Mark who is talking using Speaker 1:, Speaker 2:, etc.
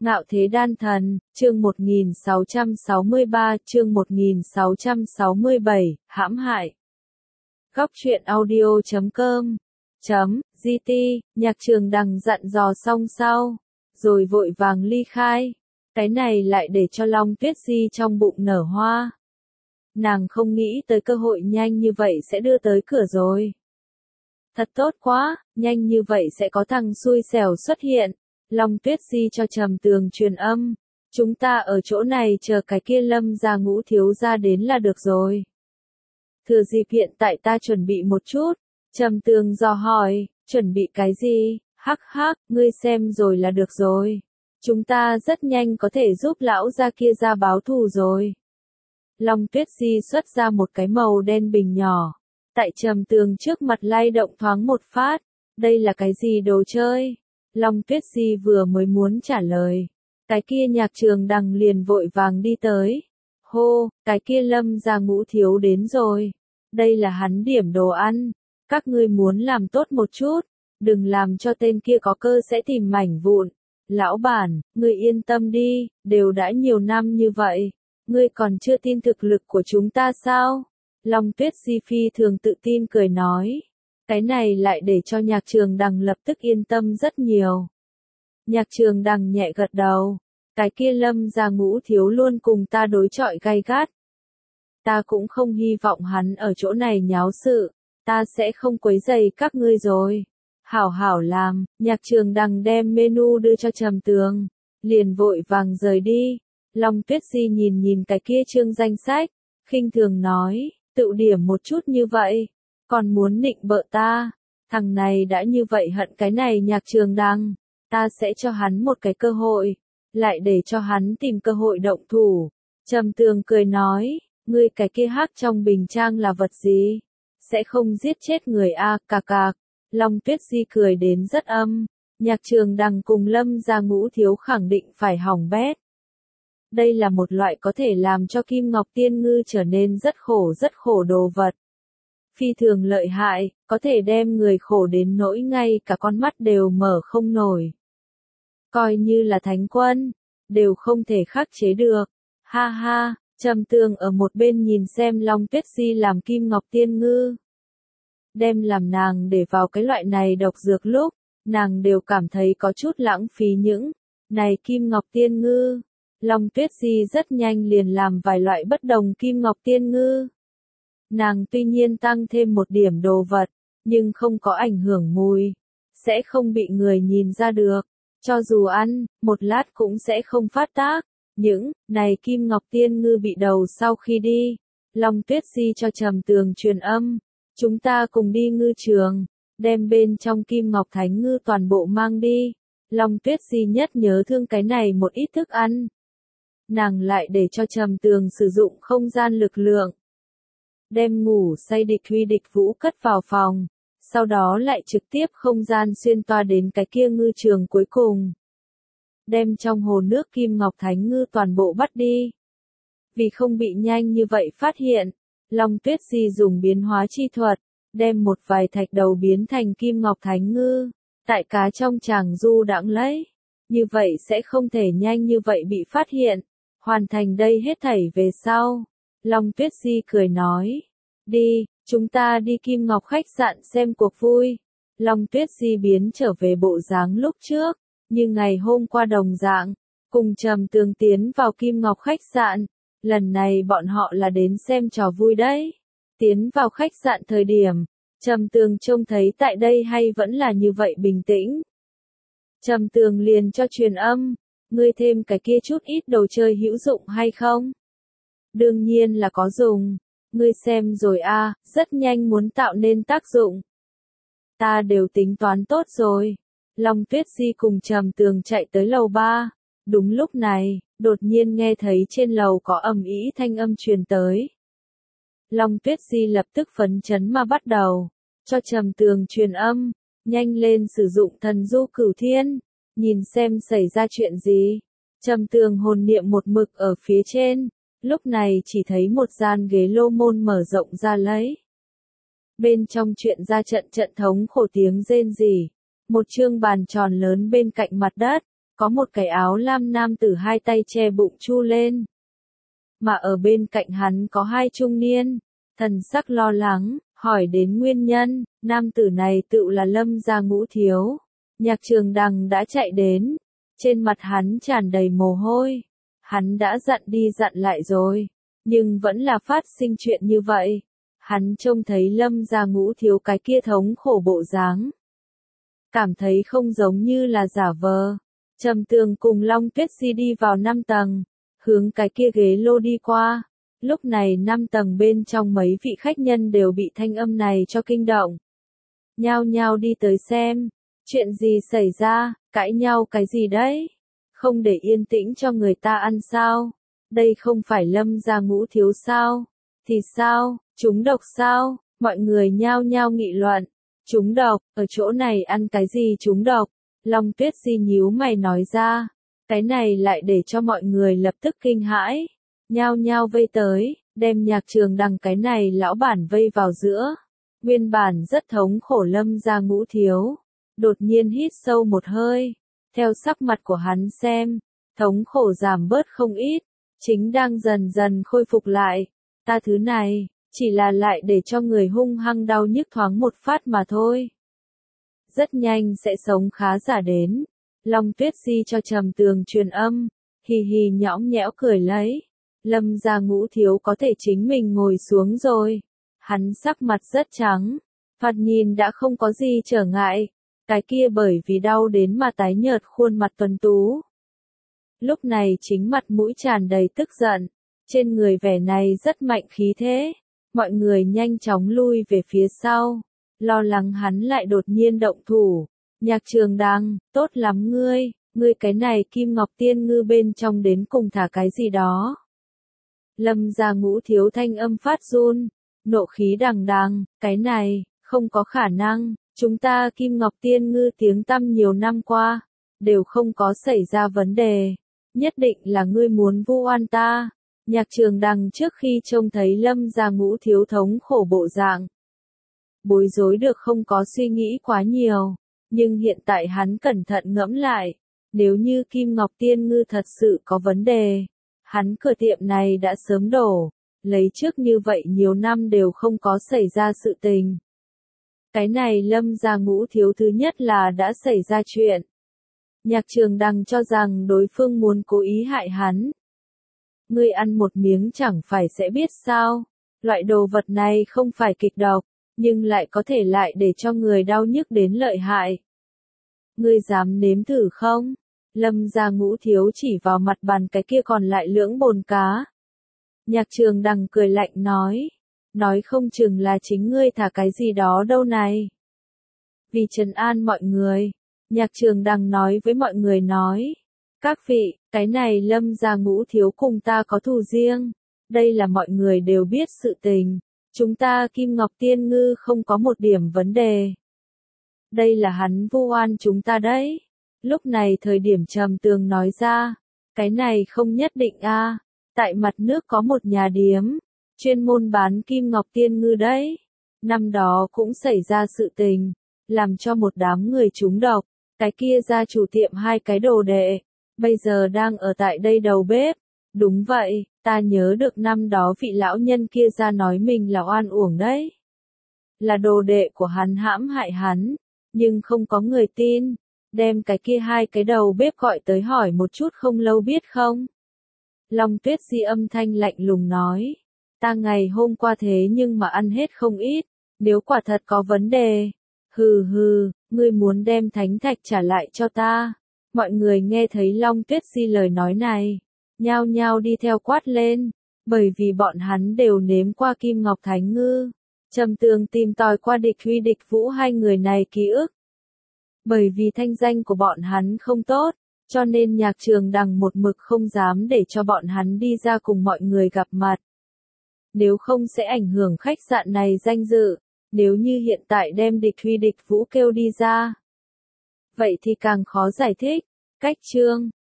Speaker 1: Ngạo Thế Đan Thần, chương 1663, chương 1667, hãm hại. Góc truyện audio.com GT, Nhạc Trường Đằng dặn dò xong sau, rồi vội vàng ly khai. Cái này lại để cho Long Tuyết Di trong bụng nở hoa. Nàng không nghĩ tới cơ hội nhanh như vậy sẽ đưa tới cửa rồi. Thật tốt quá, nhanh như vậy sẽ có thằng xui xẻo xuất hiện. Long Tuyết Di cho Trầm Tường truyền âm, chúng ta ở chỗ này chờ cái kia Lâm gia Ngũ thiếu gia đến là được rồi. Thừa dịp hiện tại ta chuẩn bị một chút. Trầm Tường dò hỏi, chuẩn bị cái gì? Hắc hắc, ngươi xem rồi là được rồi. Chúng ta rất nhanh có thể giúp lão gia kia ra báo thù rồi. Long Tuyết Di xuất ra một cái màu đen bình nhỏ. Tại Trầm Tường trước mặt lay động thoáng một phát. Đây là cái gì đồ chơi? Long Tuyết Di vừa mới muốn trả lời. Cái kia Nhạc Trường Đằng liền vội vàng đi tới. Hô, cái kia Lâm gia Ngũ thiếu đến rồi. Đây là hắn điểm đồ ăn. Các ngươi muốn làm tốt một chút. Đừng làm cho tên kia có cơ sẽ tìm mảnh vụn. Lão bản, ngươi yên tâm đi, đều đã nhiều năm như vậy. Ngươi còn chưa tin thực lực của chúng ta sao? Long Tuyết Di phi thường tự tin cười nói. Cái này lại để cho Nhạc Trường Đằng lập tức yên tâm rất nhiều. Nhạc Trường Đằng nhẹ gật đầu. Cái kia Lâm gia Ngũ thiếu luôn cùng ta đối chọi gay gắt. Ta cũng không hy vọng hắn ở chỗ này nháo sự. Ta sẽ không quấy rầy các ngươi rồi. Hảo hảo làm. Nhạc Trường Đằng đem menu đưa cho Trầm Tường. Liền vội vàng rời đi. Long Tuyết Di nhìn cái kia chương danh sách. Khinh thường nói, tự điểm một chút như vậy. Còn muốn nịnh bợ ta. Thằng này đã như vậy hận cái này Nhạc Trường Đằng. Ta sẽ cho hắn một cái cơ hội. Lại để cho hắn tìm cơ hội động thủ. Trầm Tường cười nói, ngươi cái kia hắc trong bình trang là vật gì? Sẽ không giết chết người a, cạc cạc. Long Tuyết Di cười đến rất âm. Nhạc Trường Đằng cùng Lâm gia Ngũ thiếu khẳng định phải hỏng bét. Đây là một loại có thể làm cho Kim Ngọc Tiên Ngư trở nên rất khổ đồ vật. Phi thường lợi hại, có thể đem người khổ đến nỗi ngay cả con mắt đều mở không nổi. Coi như là thánh quân, đều không thể khắc chế được. Ha ha, Trầm Tường ở một bên nhìn xem Long Tuyết Di làm Kim Ngọc Tiên Ngư. Đem làm nàng để vào cái loại này độc dược lúc, nàng đều cảm thấy có chút lãng phí những này Kim Ngọc Tiên Ngư. Long Tuyết Di rất nhanh liền làm vài loại bất đồng Kim Ngọc Tiên Ngư. Nàng tuy nhiên tăng thêm một điểm đồ vật, nhưng không có ảnh hưởng mùi, sẽ không bị người nhìn ra được. Cho dù ăn, một lát cũng sẽ không phát tác. Những này Kim Ngọc Tiên Ngư bị đầu sau khi đi. Long Tuyết Di cho Trầm Tường truyền âm. Chúng ta cùng đi ngư trường, đem bên trong Kim Ngọc Thánh Ngư toàn bộ mang đi. Long Tuyết Di nhất nhớ thương cái này một ít thức ăn. Nàng lại để cho Trầm Tường sử dụng không gian lực lượng. Đem ngủ say địch huy địch vũ cất vào phòng. Sau đó lại trực tiếp không gian xuyên toa đến cái kia ngư trường cuối cùng. Đem trong hồ nước Kim Ngọc Thánh Ngư toàn bộ bắt đi. Vì không bị nhanh như vậy phát hiện, Long Tuyết Di dùng biến hóa chi thuật, đem một vài thạch đầu biến thành Kim Ngọc Thánh Ngư, tại cá trong tràng du đãng lấy. Như vậy sẽ không thể nhanh như vậy bị phát hiện. Hoàn thành đây hết thảy về sau. Long Tuyết Di cười nói, đi, chúng ta đi Kim Ngọc khách sạn xem cuộc vui. Long Tuyết Di biến trở về bộ dáng lúc trước, như ngày hôm qua đồng dạng, cùng Trầm Tường tiến vào Kim Ngọc khách sạn. Lần này bọn họ là đến xem trò vui đấy. Tiến vào khách sạn thời điểm, Trầm Tường trông thấy tại đây hay vẫn là như vậy bình tĩnh. Trầm Tường liền cho truyền âm, ngươi thêm cái kia chút ít đồ chơi hữu dụng hay không? Đương nhiên là có dùng. Ngươi xem rồi a, rất nhanh muốn tạo nên tác dụng. Ta đều tính toán tốt rồi. Long Tuyết Di cùng Trầm Tường chạy tới lầu 3. Đúng lúc này, đột nhiên nghe thấy trên lầu có ầm ĩ thanh âm truyền tới. Long Tuyết Di lập tức phấn chấn mà bắt đầu, cho Trầm Tường truyền âm, nhanh lên sử dụng thần du cửu thiên, nhìn xem xảy ra chuyện gì. Trầm Tường hồn niệm một mực ở phía trên, lúc này chỉ thấy một gian ghế lô môn mở rộng ra lấy. Bên trong chuyện ra trận thống khổ tiếng rên rỉ, một chương bàn tròn lớn bên cạnh mặt đất, có một cái áo lam nam tử hai tay che bụng chu lên. Mà ở bên cạnh hắn có hai trung niên, thần sắc lo lắng, hỏi đến nguyên nhân, nam tử này tự là Lâm gia Ngũ thiếu. Nhạc Trường Đằng đã chạy đến, trên mặt hắn tràn đầy mồ hôi. Hắn đã dặn đi dặn lại rồi, nhưng vẫn là phát sinh chuyện như vậy. Hắn trông thấy Lâm gia Ngũ thiếu cái kia thống khổ bộ dáng, cảm thấy không giống như là giả vờ. Trầm Tường cùng Long Tuyết Di đi vào 5 tầng, hướng cái kia ghế lô đi qua. Lúc này 5 tầng bên trong mấy vị khách nhân đều bị thanh âm này cho kinh động. Nhao nhao đi tới xem, chuyện gì xảy ra, cãi nhau cái gì đấy? Không để yên tĩnh cho người ta ăn sao? Đây không phải Lâm gia Ngũ thiếu sao? Thì sao, trúng độc sao? Mọi người nhao nhao nghị luận. Trúng độc, ở chỗ này ăn cái gì trúng độc? Long Tuyết Di nhíu mày nói ra. Cái này lại để cho mọi người lập tức kinh hãi. Nhao nhao vây tới, đem Nhạc Trường Đằng cái này lão bản vây vào giữa. Nguyên bản rất thống khổ Lâm gia Ngũ thiếu, đột nhiên hít sâu một hơi. Theo sắc mặt của hắn xem, thống khổ giảm bớt không ít, chính đang dần dần khôi phục lại. Ta thứ này, chỉ là lại để cho người hung hăng đau nhức thoáng một phát mà thôi. Rất nhanh sẽ sống khá giả đến. Long Tuyết Di cho Trầm Tường truyền âm, hì hì nhõng nhẽo cười lấy. Lâm gia Ngũ thiếu có thể chính mình ngồi xuống rồi. Hắn sắc mặt rất trắng, thoạt nhìn đã không có gì trở ngại. Cái kia bởi vì đau đến mà tái nhợt khuôn mặt tuấn tú. Lúc này chính mặt mũi tràn đầy tức giận, trên người vẻ này rất mạnh khí thế. Mọi người nhanh chóng lui về phía sau, lo lắng hắn lại đột nhiên động thủ. Nhạc Trường Đằng, tốt lắm ngươi cái này Kim Ngọc Tiên Ngư bên trong đến cùng thả cái gì đó. Lâm gia Ngũ thiếu thanh âm phát run, nộ khí đằng đằng, cái này, không có khả năng, chúng ta Kim Ngọc Tiên Ngư tiếng tăm nhiều năm qua, đều không có xảy ra vấn đề, nhất định là ngươi muốn vu oan ta. Nhạc Trường Đằng trước khi trông thấy Lâm gia Ngũ thiếu thống khổ bộ dạng, bối rối được không có suy nghĩ quá nhiều, nhưng hiện tại hắn cẩn thận ngẫm lại, nếu như Kim Ngọc Tiên Ngư thật sự có vấn đề, hắn cửa tiệm này đã sớm đổ, lấy trước như vậy nhiều năm đều không có xảy ra sự tình. Cái này Lâm gia Ngũ thiếu thứ nhất là đã xảy ra chuyện. Nhạc Trường Đằng cho rằng đối phương muốn cố ý hại hắn. Ngươi ăn một miếng chẳng phải sẽ biết sao, loại đồ vật này không phải kịch độc, nhưng lại có thể lại để cho người đau nhức đến lợi hại. Ngươi dám nếm thử không? Lâm gia Ngũ thiếu chỉ vào mặt bàn cái kia còn lại lưỡng bồn cá. Nhạc Trường Đằng cười lạnh nói không chừng là chính ngươi thả cái gì đó đâu này. Vì trấn an mọi người, Nhạc Trường Đằng nói với mọi người các vị, cái này Lâm gia Ngũ thiếu cùng ta có thù riêng, đây là mọi người đều biết sự tình, chúng ta Kim Ngọc Tiên Ngư không có một điểm vấn đề. Đây là hắn vu oan chúng ta đấy. Lúc này thời điểm Trầm Tường nói ra, cái này không nhất định a. Tại mặt nước có một nhà điếm, chuyên môn bán Kim Ngọc Tiên Ngư đấy. Năm đó cũng xảy ra sự tình, làm cho một đám người trúng độc, cái kia gia chủ tiệm hai cái đồ đệ, bây giờ đang ở tại đây đầu bếp. Đúng vậy, ta nhớ được năm đó vị lão nhân kia ra nói mình là oan uổng đấy. Là đồ đệ của hắn hãm hại hắn, nhưng không có người tin. Đem cái kia hai cái đầu bếp gọi tới hỏi một chút không lâu biết không? Long Tuyết Di âm thanh lạnh lùng nói. Ta ngày hôm qua thế nhưng mà ăn hết không ít, nếu quả thật có vấn đề. Hừ hừ, ngươi muốn đem thánh thạch trả lại cho ta. Mọi người nghe thấy Long Tuyết Di lời nói này, nhao nhao đi theo quát lên, bởi vì bọn hắn đều nếm qua Kim Ngọc Thánh Ngư. Trầm Tường tìm tòi qua Địch Huy Địch Vũ hai người này ký ức. Bởi vì thanh danh của bọn hắn không tốt, cho nên Nhạc Trường Đằng một mực không dám để cho bọn hắn đi ra cùng mọi người gặp mặt. Nếu không sẽ ảnh hưởng khách sạn này danh dự, nếu như hiện tại đem Địch Huy Địch Vũ kêu đi ra. Vậy thì càng khó giải thích. Cách chương